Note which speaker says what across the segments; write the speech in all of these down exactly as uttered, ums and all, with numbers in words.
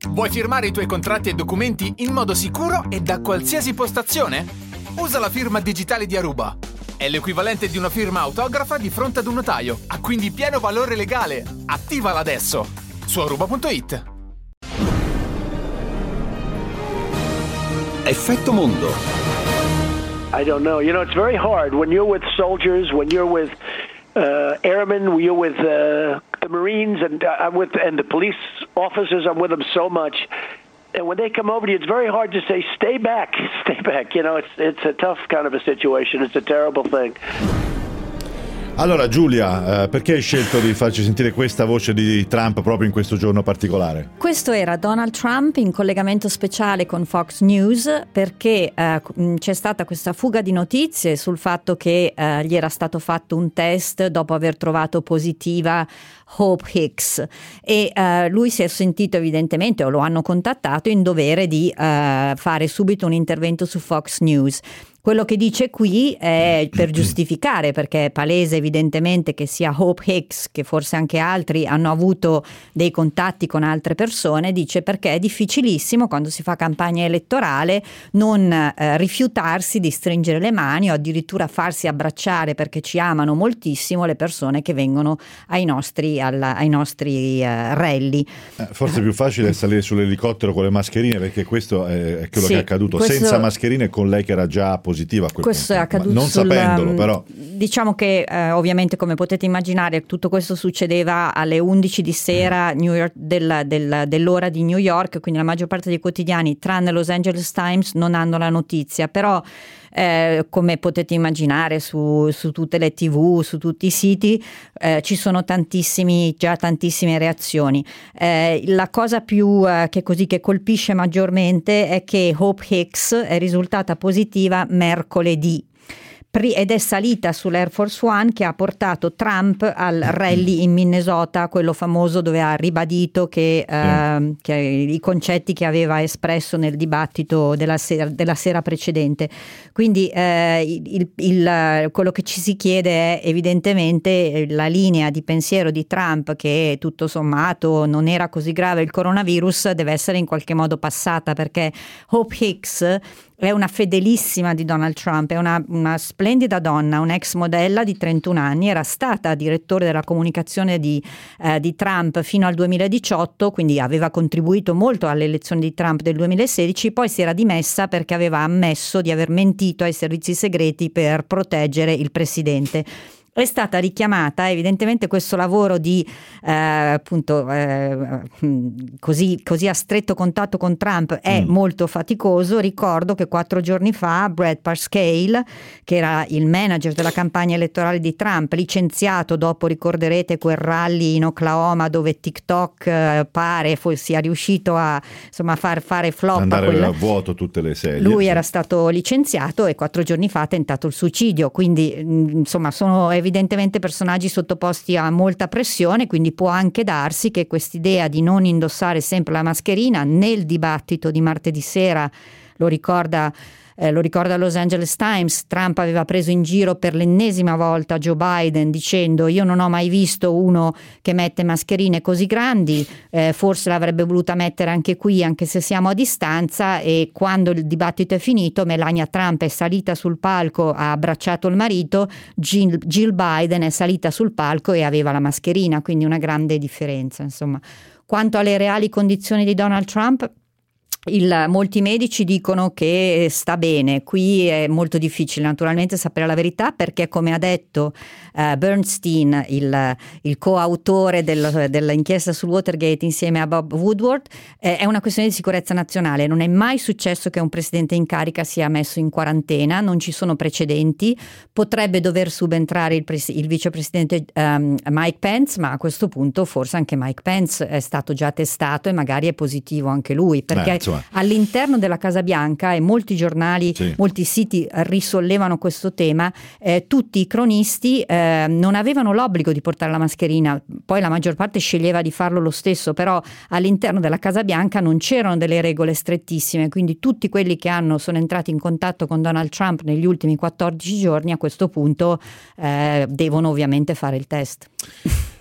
Speaker 1: Vuoi firmare i tuoi contratti e documenti in modo sicuro e da qualsiasi postazione? Usa la firma digitale di Aruba. È l'equivalente di una firma autografa di fronte ad un notaio. Ha quindi pieno valore legale. Attivala adesso su aruba punto it.
Speaker 2: Effetto Mondo.
Speaker 3: I don't know. You know, it's very hard when you're with soldiers, when you're with uh, airmen, when you're with uh, the Marines, and uh, I'm with and the police officers. I'm with them so much, and when they come over to you, it's very hard to say, "Stay back, stay back." You know, it's it's a tough kind of a situation. It's a terrible thing.
Speaker 4: Allora Giulia, eh, perché hai scelto di farci sentire questa voce di Trump proprio in questo giorno particolare?
Speaker 5: Questo era Donald Trump in collegamento speciale con Fox News perché eh, c'è stata questa fuga di notizie sul fatto che eh, gli era stato fatto un test dopo aver trovato positiva Hope Hicks e eh, lui si è sentito evidentemente, o lo hanno contattato, in dovere di eh, fare subito un intervento su Fox News. Quello che dice qui è per giustificare, perché è palese evidentemente che sia Hope Hicks che forse anche altri hanno avuto dei contatti con altre persone, dice perché è difficilissimo quando si fa campagna elettorale non eh, rifiutarsi di stringere le mani o addirittura farsi abbracciare, perché ci amano moltissimo le persone che vengono ai nostri, alla, ai nostri uh, rally.
Speaker 4: Eh, forse è più facile salire sull'elicottero con le mascherine, perché questo è quello
Speaker 5: sì,
Speaker 4: che è accaduto,
Speaker 5: questo...
Speaker 4: senza mascherine, con lei che era già positiva a quel
Speaker 5: questo
Speaker 4: punto.
Speaker 5: è accaduto
Speaker 4: non
Speaker 5: sul,
Speaker 4: sapendolo però
Speaker 5: diciamo che eh, ovviamente, come potete immaginare, tutto questo succedeva alle undici di sera New York, del, del, dell'ora di New York, quindi la maggior parte dei quotidiani tranne Los Angeles Times non hanno la notizia, però Eh, come potete immaginare su, su tutte le tv, su tutti i siti eh, ci sono tantissimi, già tantissime reazioni. Eh, la cosa più eh, che così che colpisce maggiormente è che Hope Hicks è risultata positiva mercoledì ed è salita sull'Air Force One che ha portato Trump al rally in Minnesota, quello famoso dove ha ribadito che, eh, che i concetti che aveva espresso nel dibattito della sera, della sera precedente. Quindi eh, il, il, quello che ci si chiede è evidentemente la linea di pensiero di Trump, che tutto sommato non era così grave il coronavirus, deve essere in qualche modo passata, perché Hope Hicks è una fedelissima di Donald Trump, è una, una splendida donna, un'ex modella di trentuno anni, era stata direttore della comunicazione di, eh, di Trump fino al duemiladiciotto, quindi aveva contribuito molto alle elezioni di Trump del duemilasedici, poi si era dimessa perché aveva ammesso di aver mentito ai servizi segreti per proteggere il presidente. È stata richiamata, evidentemente questo lavoro di eh, appunto eh, così, così a stretto contatto con Trump è mm. molto faticoso. Ricordo che quattro giorni fa Brad Parscale, che era il manager della campagna elettorale di Trump, licenziato dopo, ricorderete, quel rally in Oklahoma dove TikTok eh, pare sia riuscito a insomma far fare flop,
Speaker 4: andare
Speaker 5: a quella...
Speaker 4: a vuoto tutte le sedie.
Speaker 5: Lui
Speaker 4: sì.
Speaker 5: era stato licenziato e quattro giorni fa ha tentato il suicidio, quindi insomma sono evidentemente personaggi sottoposti a molta pressione, quindi può anche darsi che quest'idea di non indossare sempre la mascherina nel dibattito di martedì sera, lo ricorda Eh, lo ricorda Los Angeles Times, Trump aveva preso in giro per l'ennesima volta Joe Biden dicendo: io non ho mai visto uno che mette mascherine così grandi, eh, forse l'avrebbe voluta mettere anche qui anche se siamo a distanza. E quando il dibattito è finito, Melania Trump è salita sul palco, ha abbracciato il marito, Jill, Jill Biden è salita sul palco e aveva la mascherina, quindi una grande differenza, insomma. Quanto alle reali condizioni di Donald Trump, Il, molti medici dicono che sta bene. Qui è molto difficile naturalmente sapere la verità, perché, come ha detto uh, Bernstein, il, il coautore del, dell'inchiesta sul Watergate insieme a Bob Woodward, eh, è una questione di sicurezza nazionale. Non è mai successo che un presidente in carica sia messo in quarantena, non ci sono precedenti. Potrebbe dover subentrare il, pres- il vicepresidente um, Mike Pence, ma a questo punto forse anche Mike Pence è stato già testato e magari è positivo anche lui, perché
Speaker 4: eh,
Speaker 5: all'interno della Casa Bianca, e molti giornali, sì. molti siti risollevano questo tema, eh, tutti i cronisti eh, non avevano l'obbligo di portare la mascherina, poi la maggior parte sceglieva di farlo lo stesso, però all'interno della Casa Bianca non c'erano delle regole strettissime, quindi tutti quelli che hanno, sono entrati in contatto con Donald Trump negli ultimi quattordici giorni a questo punto eh, devono ovviamente fare il test.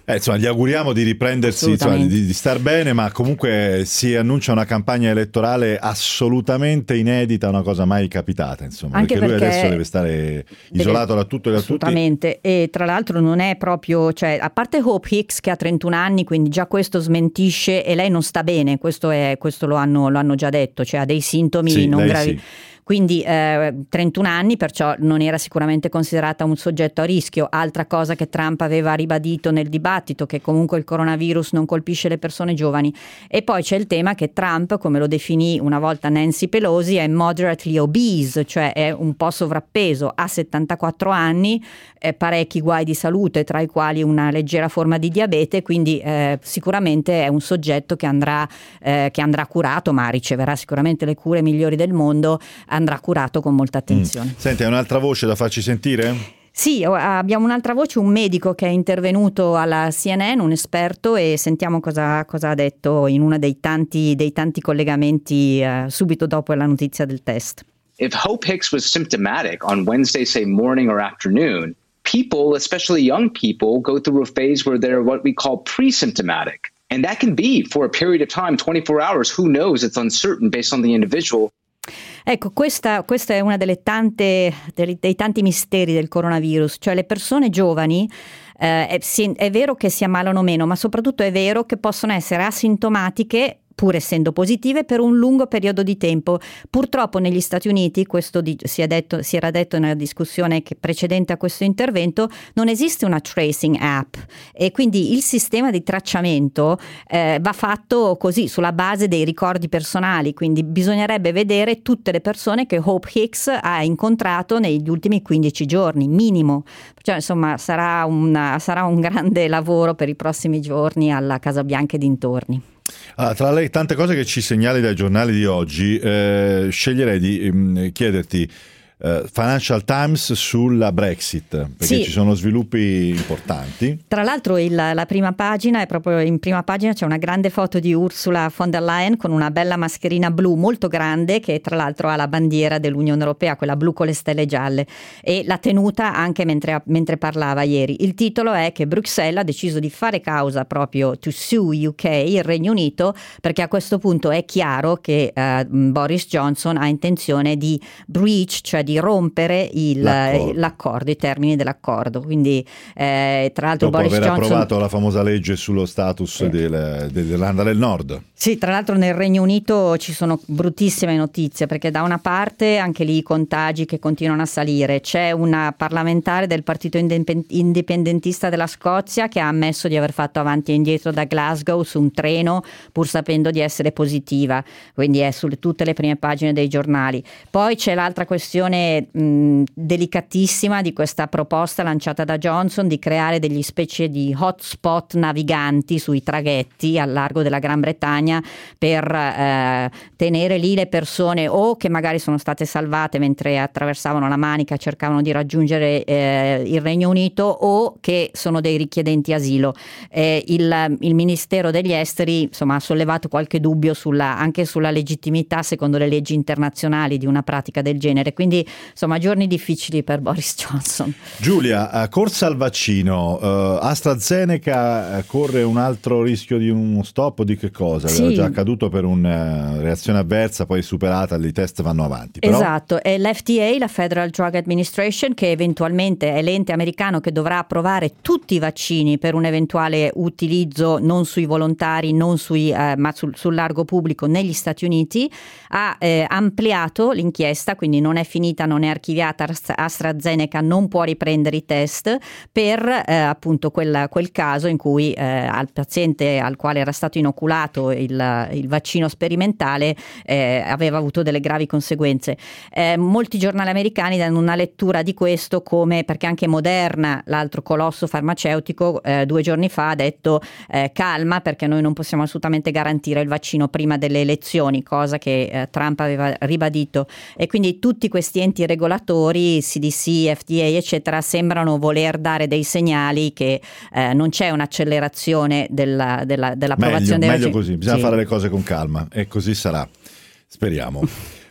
Speaker 4: Eh, insomma, gli auguriamo di riprendersi, insomma, di, di star bene, ma comunque si annuncia una campagna elettorale assolutamente inedita, una cosa mai capitata, insomma,
Speaker 5: anche
Speaker 4: perché,
Speaker 5: perché
Speaker 4: lui adesso deve stare isolato deve, da tutto e da
Speaker 5: assolutamente.
Speaker 4: tutti.
Speaker 5: E tra l'altro non è proprio, cioè, a parte Hope Hicks che ha trentuno anni, quindi già questo smentisce, e lei non sta bene, questo, è, questo lo, hanno, lo hanno già detto, cioè ha dei sintomi
Speaker 4: sì,
Speaker 5: non gravi.
Speaker 4: Sì.
Speaker 5: Quindi eh, trentuno anni, perciò non era sicuramente considerata un soggetto a rischio. Altra cosa che Trump aveva ribadito nel dibattito, che comunque il coronavirus non colpisce le persone giovani. E poi c'è il tema che Trump, come lo definì una volta Nancy Pelosi, è moderately obese, cioè è un po' sovrappeso, ha settantaquattro anni, eh, parecchi guai di salute, tra i quali una leggera forma di diabete, quindi eh, sicuramente è un soggetto che andrà, eh, che andrà curato, ma riceverà sicuramente le cure migliori del mondo, andrà curato con molta attenzione.
Speaker 4: Mm. Senti, hai un'altra voce da farci sentire?
Speaker 5: Sì, abbiamo un'altra voce, un medico che è intervenuto alla C N N, un esperto, e sentiamo cosa, cosa ha detto in uno dei tanti, dei tanti collegamenti eh, subito dopo la notizia del test.
Speaker 2: If Hope Hicks was symptomatic on Wednesday, say morning or afternoon, people, especially young people, go through a phase where they're what we call pre-symptomatic. And that can be for a period of time, twenty-four hours, who knows, it's uncertain based on the individual.
Speaker 5: Ecco, questa, questa è una delle tante, dei, dei tanti misteri del coronavirus, cioè le persone giovani eh, è, è vero che si ammalano meno, ma soprattutto è vero che possono essere asintomatiche, pur essendo positive, per un lungo periodo di tempo. Purtroppo negli Stati Uniti, questo di, si, è detto, si era detto nella discussione che precedente a questo intervento, non esiste una tracing app, e quindi il sistema di tracciamento eh, va fatto così, sulla base dei ricordi personali, quindi bisognerebbe vedere tutte le persone che Hope Hicks ha incontrato negli ultimi quindici giorni, minimo. Cioè, insomma, sarà, una, sarà un grande lavoro per i prossimi giorni alla Casa Bianca e dintorni.
Speaker 4: Ah, tra le tante cose che ci segnali dai giornali di oggi, eh, sceglierei di mh, chiederti Uh, Financial Times sulla Brexit, perché sì, ci sono sviluppi importanti.
Speaker 5: Tra l'altro il, la prima pagina è proprio in prima pagina c'è una grande foto di Ursula von der Leyen con una bella mascherina blu molto grande, che tra l'altro ha la bandiera dell'Unione Europea, quella blu con le stelle gialle, e l'ha tenuta anche mentre, mentre parlava ieri. Il titolo è che Bruxelles ha deciso di fare causa proprio to sue U K, il Regno Unito, perché a questo punto è chiaro che uh, Boris Johnson ha intenzione di breach, cioè di rompere il, l'accordo. l'accordo, i termini dell'accordo. Quindi eh, tra l'altro
Speaker 4: dopo
Speaker 5: Boris
Speaker 4: aver
Speaker 5: Johnson
Speaker 4: approvato la famosa legge sullo status sì. del, dell'Irlanda del Nord.
Speaker 5: Sì, tra l'altro nel Regno Unito ci sono bruttissime notizie, perché da una parte anche lì i contagi che continuano a salire. C'è una parlamentare del partito indipendentista della Scozia che ha ammesso di aver fatto avanti e indietro da Glasgow su un treno pur sapendo di essere positiva, quindi è su tutte le prime pagine dei giornali. Poi c'è l'altra questione mh, delicatissima di questa proposta lanciata da Johnson di creare degli specie di hotspot naviganti sui traghetti al largo della Gran Bretagna per eh, tenere lì le persone o che magari sono state salvate mentre attraversavano la Manica e cercavano di raggiungere eh, il Regno Unito, o che sono dei richiedenti asilo. Eh, il, il Ministero degli Esteri insomma ha sollevato qualche dubbio sulla, anche sulla legittimità secondo le leggi internazionali di una pratica del genere, quindi insomma giorni difficili per Boris Johnson.
Speaker 4: Giulia, corsa al vaccino, uh, AstraZeneca corre un altro rischio di uno stop o di che cosa?
Speaker 5: Sì.
Speaker 4: Aveva già accaduto per una reazione avversa, poi superata, i test vanno avanti. Però...
Speaker 5: Esatto, è l'F D A, la Federal Drug Administration, che eventualmente è l'ente americano che dovrà approvare tutti i vaccini per un eventuale utilizzo non sui volontari, non sui, eh, ma sul, sul largo pubblico negli Stati Uniti. Ha eh, ampliato l'inchiesta, quindi non è finita, non è archiviata. AstraZeneca non può riprendere i test per eh, appunto quel, quel caso in cui eh, al paziente al quale era stato inoculato il, il vaccino sperimentale eh, aveva avuto delle gravi conseguenze. Eh, molti giornali americani danno una lettura di questo come, perché anche Moderna, l'altro colosso farmaceutico, eh, due giorni fa ha detto eh, calma, perché noi non possiamo assolutamente garantire il vaccino prima delle elezioni, cosa che eh, Trump aveva ribadito, e quindi tutti questi enti regolatori, C D C, F D A eccetera, sembrano voler dare dei segnali che eh, non c'è un'accelerazione della, della, dell'approvazione
Speaker 4: meglio,
Speaker 5: dei
Speaker 4: meglio così, bisogna
Speaker 5: sì.
Speaker 4: fare le cose con calma e così sarà, speriamo.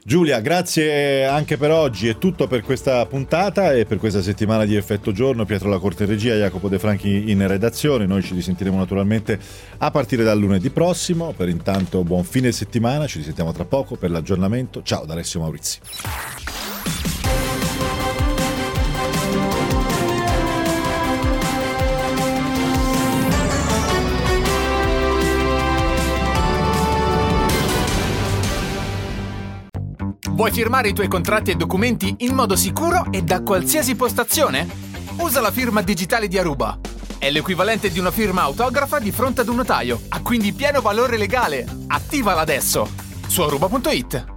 Speaker 4: Giulia, grazie anche per oggi, è tutto per questa puntata e per questa settimana di Effetto Giorno. Pietro La Corte in regia, Jacopo De Franchi in redazione. Noi ci risentiremo naturalmente a partire dal lunedì prossimo. Per intanto buon fine settimana, ci risentiamo tra poco per l'aggiornamento. Ciao da Alessio Maurizi.
Speaker 1: Vuoi firmare i tuoi contratti e documenti in modo sicuro e da qualsiasi postazione? Usa la firma digitale di Aruba. È l'equivalente di una firma autografa di fronte ad un notaio, ha quindi pieno valore legale. Attivala adesso su aruba punto it.